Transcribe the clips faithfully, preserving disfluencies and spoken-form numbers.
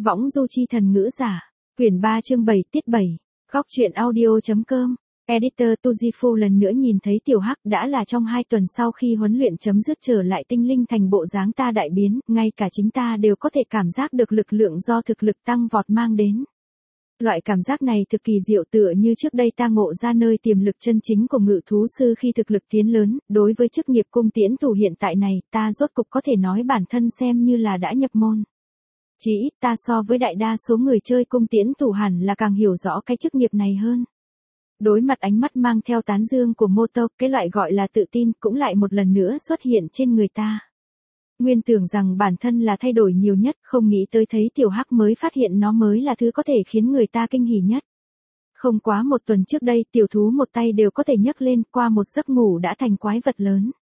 Võng du chi thần ngữ giả. Quyển ba chương bảy tiết bảy. Góc truyện audio.com. Editor Tujifu lần nữa nhìn thấy Tiểu Hắc đã là trong hai tuần sau khi huấn luyện chấm dứt trở lại tinh linh thành bộ dáng ta đại biến, ngay cả chính ta đều có thể cảm giác được lực lượng do thực lực tăng vọt mang đến. Loại cảm giác này thực kỳ diệu tựa như trước đây ta ngộ ra nơi tiềm lực chân chính của ngự thú sư khi thực lực tiến lớn, đối với chức nghiệp cung tiễn thủ hiện tại này, ta rốt cục có thể nói bản thân xem như là đã nhập môn. Chỉ ít ta so với đại đa số người chơi cung tiễn thủ hẳn là càng hiểu rõ cái chức nghiệp này hơn. Đối mặt ánh mắt mang theo tán dương của Moto, cái loại gọi là tự tin cũng lại một lần nữa xuất hiện trên người ta. Nguyên tưởng rằng bản thân là thay đổi nhiều nhất, không nghĩ tới thấy Tiểu Hắc mới phát hiện nó mới là thứ có thể khiến người ta kinh hỉ nhất. Không quá một tuần trước đây tiểu thú một tay đều có thể nhấc lên, qua một giấc ngủ đã thành quái vật lớn.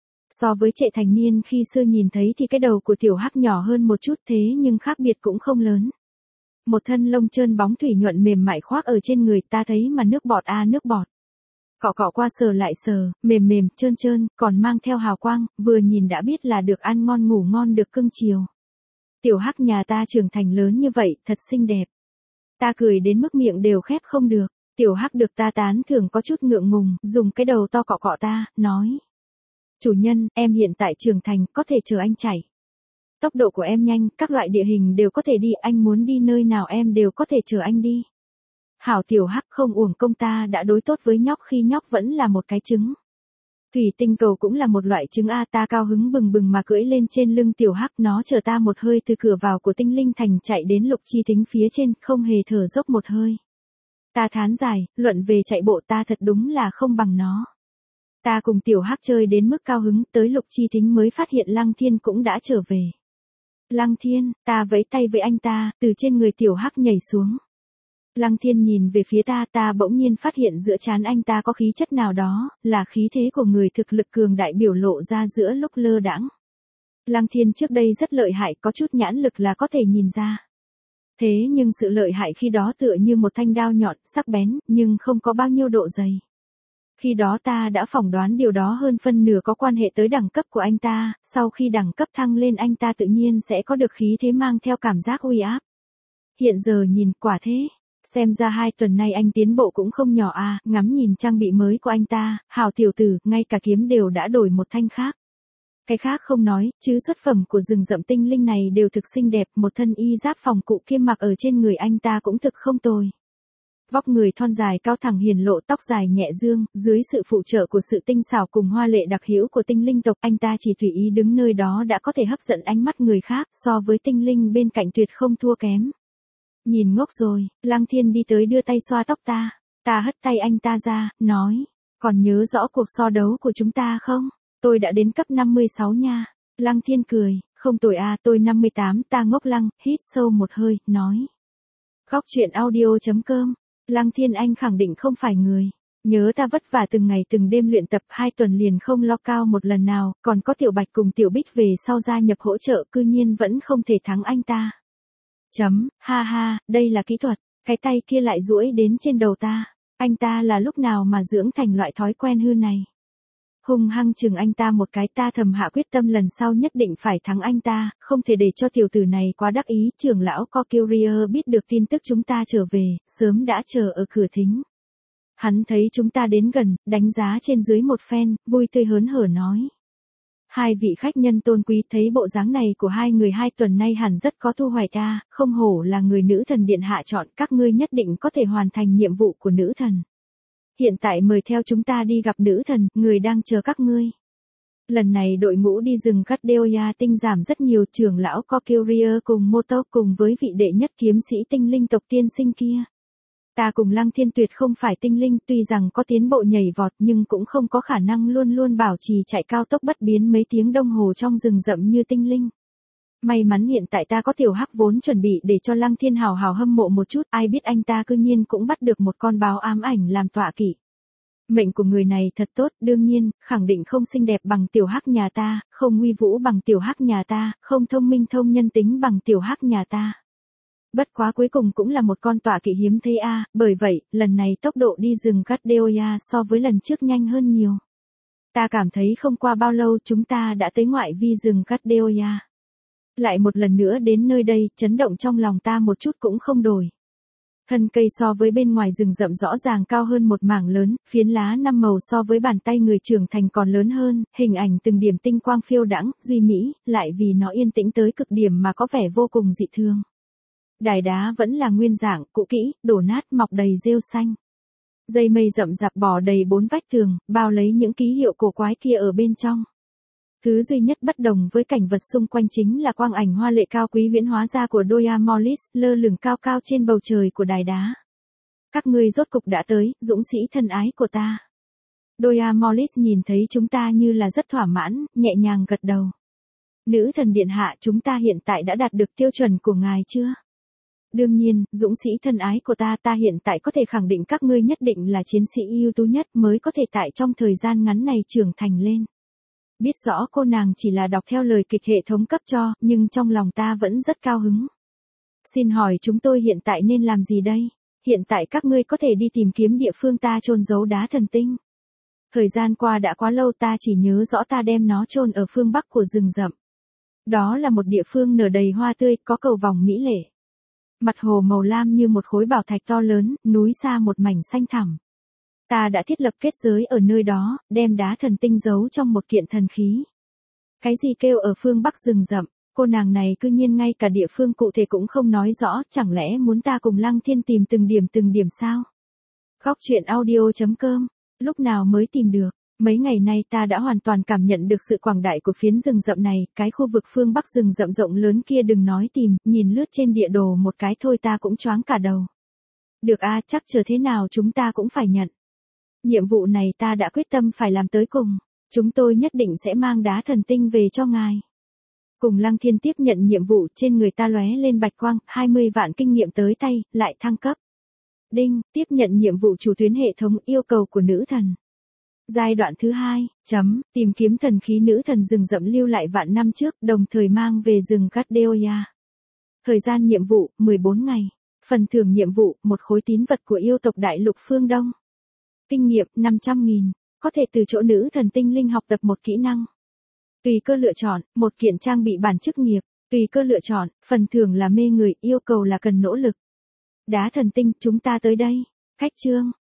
So với Trệ thành niên khi xưa nhìn thấy thì cái đầu của Tiểu Hắc nhỏ hơn một chút thế nhưng khác biệt cũng không lớn. Một thân lông trơn bóng thủy nhuận mềm mại khoác ở trên người ta thấy mà nước bọt a à, nước bọt. Cọ cọ qua sờ lại sờ, mềm mềm, trơn trơn, còn mang theo hào quang, vừa nhìn đã biết là được ăn ngon ngủ ngon được cưng chiều. Tiểu Hắc nhà ta trưởng thành lớn như vậy, thật xinh đẹp. Ta cười đến mức miệng đều khép không được. Tiểu Hắc được ta tán thưởng có chút ngượng ngùng, dùng cái đầu to cọ cọ ta, nói. Chủ nhân, em hiện tại trưởng thành, có thể chờ anh chạy. Tốc độ của em nhanh, các loại địa hình đều có thể đi, anh muốn đi nơi nào em đều có thể chờ anh đi. Hảo Tiểu Hắc, không uổng công ta đã đối tốt với nhóc khi nhóc vẫn là một cái trứng. Thủy tinh cầu cũng là một loại trứng a, ta cao hứng bừng bừng mà cưỡi lên trên lưng Tiểu Hắc, nó chở ta một hơi từ cửa vào của tinh linh thành chạy đến lục chi thính phía trên, không hề thở dốc một hơi. Ta thán dài, luận về chạy bộ ta thật đúng là không bằng nó. Ta cùng Tiểu Hắc chơi đến mức cao hứng, tới lục chi thính mới phát hiện Lăng Thiên cũng đã trở về. Lăng Thiên, ta vẫy tay với anh ta, từ trên người Tiểu Hắc nhảy xuống. Lăng Thiên nhìn về phía ta, ta bỗng nhiên phát hiện giữa trán anh ta có khí chất nào đó, là khí thế của người thực lực cường đại biểu lộ ra giữa lúc lơ đãng. Lăng Thiên trước đây rất lợi hại, có chút nhãn lực là có thể nhìn ra. Thế nhưng sự lợi hại khi đó tựa như một thanh đao nhọn, sắc bén, nhưng không có bao nhiêu độ dày. Khi đó ta đã phỏng đoán điều đó hơn phân nửa có quan hệ tới đẳng cấp của anh ta, sau khi đẳng cấp thăng lên anh ta tự nhiên sẽ có được khí thế mang theo cảm giác uy áp. Hiện giờ nhìn quả thế. Xem ra hai tuần nay anh tiến bộ cũng không nhỏ à, ngắm nhìn trang bị mới của anh ta, hảo tiểu tử, ngay cả kiếm đều đã đổi một thanh khác. Cái khác không nói, chứ xuất phẩm của rừng rậm tinh linh này đều thực xinh đẹp, một thân y giáp phòng cụ kiêm mặc ở trên người anh ta cũng thực không tồi. Vóc người thon dài cao thẳng hiển lộ, tóc dài nhẹ dương, dưới sự phụ trợ của sự tinh xảo cùng hoa lệ đặc hữu của tinh linh tộc, anh ta chỉ tùy ý đứng nơi đó đã có thể hấp dẫn ánh mắt người khác, so với tinh linh bên cạnh tuyệt không thua kém. Nhìn ngốc rồi, Lăng Thiên đi tới đưa tay xoa tóc ta, ta hất tay anh ta ra, nói, còn nhớ rõ cuộc so đấu của chúng ta không? Tôi đã đến cấp năm mươi sáu nha. Lăng Thiên cười, không tồi à, tôi năm mươi tám, ta ngốc lăng, hít sâu một hơi, nói. Góc truyện audio.com, Lăng Thiên anh khẳng định không phải người. Nhớ ta vất vả từng ngày từng đêm luyện tập hai tuần liền không lo cao một lần nào, còn có Tiểu Bạch cùng Tiểu Bích về sau gia nhập hỗ trợ cư nhiên vẫn không thể thắng anh ta. Chấm, ha ha, đây là kỹ thuật, cái tay kia lại duỗi đến trên đầu ta, anh ta là lúc nào mà dưỡng thành loại thói quen hư này. Hung hăng chừng anh ta một cái, ta thầm hạ quyết tâm lần sau nhất định phải thắng anh ta, không thể để cho tiểu tử này quá đắc ý. Trưởng lão Courier biết được tin tức chúng ta trở về, sớm đã chờ ở cửa thính. Hắn thấy chúng ta đến gần, đánh giá trên dưới một phen, vui tươi hớn hở nói. Hai vị khách nhân tôn quý, thấy bộ dáng này của hai người hai tuần nay hẳn rất có thu hoạch ta, không hổ là người nữ thần điện hạ chọn, các ngươi nhất định có thể hoàn thành nhiệm vụ của nữ thần. Hiện tại mời theo chúng ta đi gặp nữ thần, người đang chờ các ngươi. Lần này đội ngũ đi rừng Cadeoya tinh giảm rất nhiều, trưởng lão Courier cùng Moto cùng với vị đệ nhất kiếm sĩ tinh linh tộc tiên sinh kia. Ta cùng Lăng Thiên tuyệt không phải tinh linh, tuy rằng có tiến bộ nhảy vọt nhưng cũng không có khả năng luôn luôn bảo trì chạy cao tốc bất biến mấy tiếng đồng hồ trong rừng rậm như tinh linh. May mắn hiện tại ta có Tiểu Hắc vốn chuẩn bị để cho Lăng Thiên hào hào hâm mộ một chút, ai biết anh ta cư nhiên cũng bắt được một con báo ám ảnh làm tọa kỵ. Mệnh của người này thật tốt, đương nhiên, khẳng định không xinh đẹp bằng Tiểu Hắc nhà ta, không uy vũ bằng Tiểu Hắc nhà ta, không thông minh thông nhân tính bằng Tiểu Hắc nhà ta. Bất quá cuối cùng cũng là một con tọa kỵ hiếm thấy a, à, bởi vậy, lần này tốc độ đi rừng Cadeoya so với lần trước nhanh hơn nhiều. Ta cảm thấy không qua bao lâu chúng ta đã tới ngoại vi rừng Cadeoya. Lại một lần nữa đến nơi đây, chấn động trong lòng ta một chút cũng không đổi. Thân cây so với bên ngoài rừng rậm rõ ràng cao hơn một mảng lớn, phiến lá năm màu so với bàn tay người trưởng thành còn lớn hơn, hình ảnh từng điểm tinh quang phiêu đãng, duy mỹ, lại vì nó yên tĩnh tới cực điểm mà có vẻ vô cùng dị thường. Đài đá vẫn là nguyên dạng, cũ kỹ, đổ nát, mọc đầy rêu xanh. Dây mây rậm rạp bò đầy bốn vách tường, bao lấy những ký hiệu cổ quái kia ở bên trong. Thứ duy nhất bất đồng với cảnh vật xung quanh chính là quang ảnh hoa lệ cao quý huyễn hóa ra của Doya Morris, lơ lửng cao cao trên bầu trời của đài đá. Các ngươi rốt cục đã tới, dũng sĩ thân ái của ta. Doya Morris nhìn thấy chúng ta như là rất thỏa mãn, nhẹ nhàng gật đầu. Nữ thần điện hạ, chúng ta hiện tại đã đạt được tiêu chuẩn của ngài chưa? Đương nhiên, dũng sĩ thân ái của ta, ta hiện tại có thể khẳng định các ngươi nhất định là chiến sĩ ưu tú nhất mới có thể tại trong thời gian ngắn này trưởng thành lên. Biết rõ cô nàng chỉ là đọc theo lời kịch hệ thống cấp cho, nhưng trong lòng ta vẫn rất cao hứng. Xin hỏi chúng tôi hiện tại nên làm gì đây? Hiện tại các ngươi có thể đi tìm kiếm địa phương ta chôn giấu đá thần tinh. Thời gian qua đã quá lâu, ta chỉ nhớ rõ ta đem nó chôn ở phương bắc của rừng rậm. Đó là một địa phương nở đầy hoa tươi, có cầu vòng mỹ lệ. Mặt hồ màu lam như một khối bảo thạch to lớn, núi xa một mảnh xanh thẳm. Ta đã thiết lập kết giới ở nơi đó, đem đá thần tinh giấu trong một kiện thần khí. Cái gì kêu ở phương bắc rừng rậm, cô nàng này cư nhiên ngay cả địa phương cụ thể cũng không nói rõ, chẳng lẽ muốn ta cùng Lăng Thiên tìm từng điểm từng điểm sao? Góc truyện audio chấm com, lúc nào mới tìm được? Mấy ngày nay ta đã hoàn toàn cảm nhận được sự quảng đại của phiến rừng rậm này, cái khu vực phương bắc rừng rậm rộng lớn kia đừng nói tìm, nhìn lướt trên địa đồ một cái thôi ta cũng choáng cả đầu. Được a, chắc chờ thế nào chúng ta cũng phải nhận. Nhiệm vụ này ta đã quyết tâm phải làm tới cùng, chúng tôi nhất định sẽ mang đá thần tinh về cho ngài. Cùng Lăng Thiên tiếp nhận nhiệm vụ, trên người ta lóe lên bạch quang, hai mươi vạn kinh nghiệm tới tay, lại thăng cấp. Đinh, tiếp nhận nhiệm vụ chủ tuyến hệ thống yêu cầu của nữ thần. Giai đoạn thứ hai, chấm, tìm kiếm thần khí nữ thần rừng rậm lưu lại vạn năm trước, đồng thời mang về rừng Gardeoya. Thời gian nhiệm vụ, mười bốn ngày. Phần thưởng nhiệm vụ, một khối tín vật của yêu tộc đại lục phương Đông. Kinh nghiệm, năm trăm nghìn. Có thể từ chỗ nữ thần tinh linh học tập một kỹ năng. Tùy cơ lựa chọn, một kiện trang bị bản chức nghiệp. Tùy cơ lựa chọn, phần thưởng là mê người, yêu cầu là cần nỗ lực. Đá thần tinh, chúng ta tới đây. Khách chương.